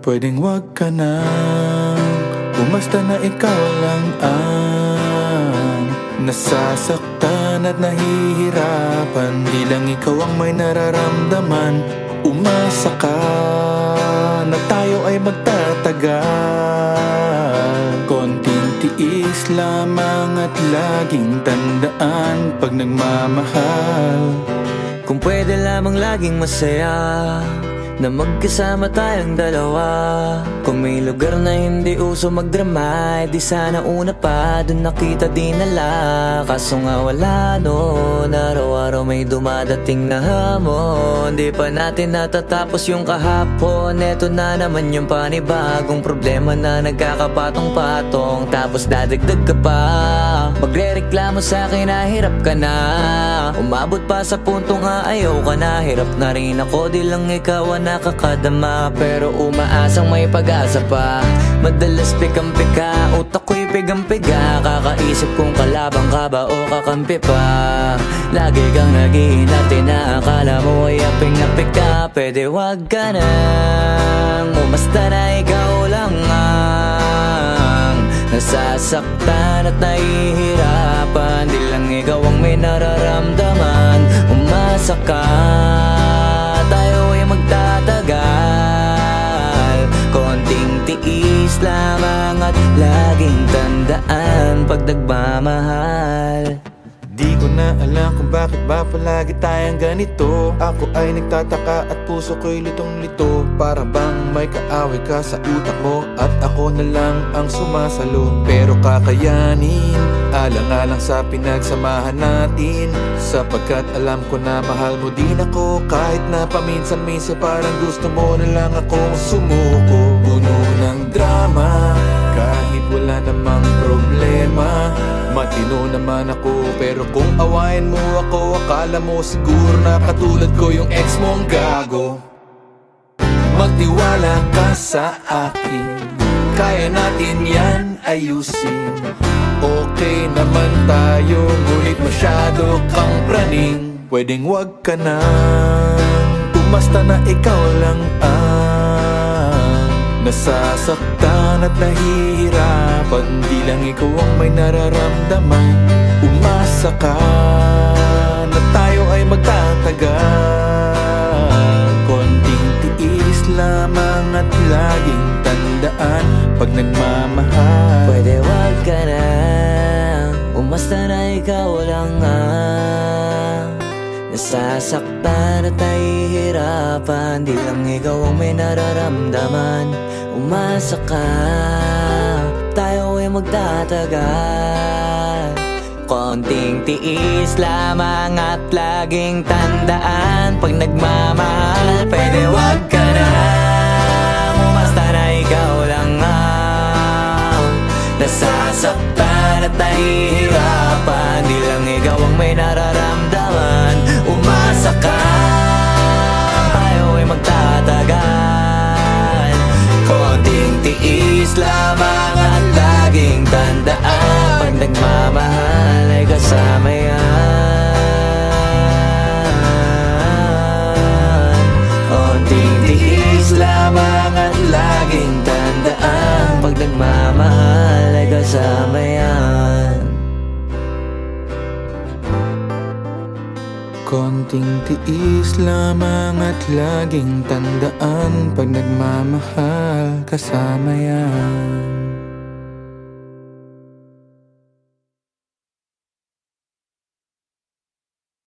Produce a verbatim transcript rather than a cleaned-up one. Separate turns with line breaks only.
Pwedeng wag ka na, umasta na ikaw lang ang nasasaktan at nahihirapan. Di lang ikaw ang may nararamdaman. Umasa ka na tayo ay magtatagal. Konting tiis lamang at laging tandaan pag nagmamahal.
Kung pwede lamang laging masaya na magkasama tayong dalawa. Kung may lugar na hindi uso magdrama, eh di sana una pa dun nakita dinala. Kaso nga wala no, araw-araw may dumadating na hamon. Di pa natin natatapos yung kahapon. Eto na naman yung panibagong problema na nagkakapatong-patong. Tapos dadagdag ka pa, magre-reklamo sa'kin na hirap ka na. Umabot pa sa punto nga ayaw ka na. Hirap na rin ako, di lang ikaw ang nakakadama. Pero umaasang may pag-asa pa. Madalas pikam-pika, utak ko'y pigang-piga. Kakaisip kung kalabang ka ba o kakampi pa. Lagi kang naghihinati na akala mo ay aping-apik ka. Pwede wag ka nang umasta na ikaw lang ang nasasaktan at nahihirapan. Di lang ikaw ang may nararamdaman. Umasa ka, tayo ay magtatagal. Konting tiis lamang at laging tandaan pag nagmamahal.
Di ko na alam kung bakit ba palagi tayong ganito. Ako ay nagtataka at puso ko'y litong-lito. Para bang may kaaway ka sa utak mo at ako na lang ang sumasalo. Pero kakayanin, alang-alang sa pinagsamahan natin. Sapagkat alam ko na mahal mo din ako. Kahit na paminsan-minsan parang gusto mo na lang akong sumuko. Puno ng drama, kahit wala namang problema. Matino naman ako, pero kung awayin mo ako, akala mo siguro na katulad ko yung ex mong gago. Magtiwala ka sa akin, kaya natin yan ayusin. Okay naman tayo, ngunit masyado kang praning. Pwedeng wag ka na, umasta na ikaw lang ang nasasaktan at nahihirapan. Di lang ikaw ang may nararamdaman. Umasa ka na tayo ay magtatagal. Konting tiis lamang at laging tandaan pag nagmamahal.
Pwede wag ka na, umasta na ikaw lang ang nasasaktan at nahihirapan. Di lang ikaw ang may nararamdaman. Umasa ka, tayo ay magtatagal. Konting tiis lamang at laging tandaan pag nagmamahal. Pwede wag ka na, umasta na ikaw lang ang nasasaktan at nahihirapan. Di lang ikaw ang may nararamdaman. Umasa ka, tayo ay magtatagal. Konting tiis lamang at laging tandaan pag nagmamahal ay kasama yan. Konting tiis lamang at laging tandaan pag nagmamahal ay kasama yan.
Konting tiis lamang at laging tandaan pag nagmamahal kasama yan.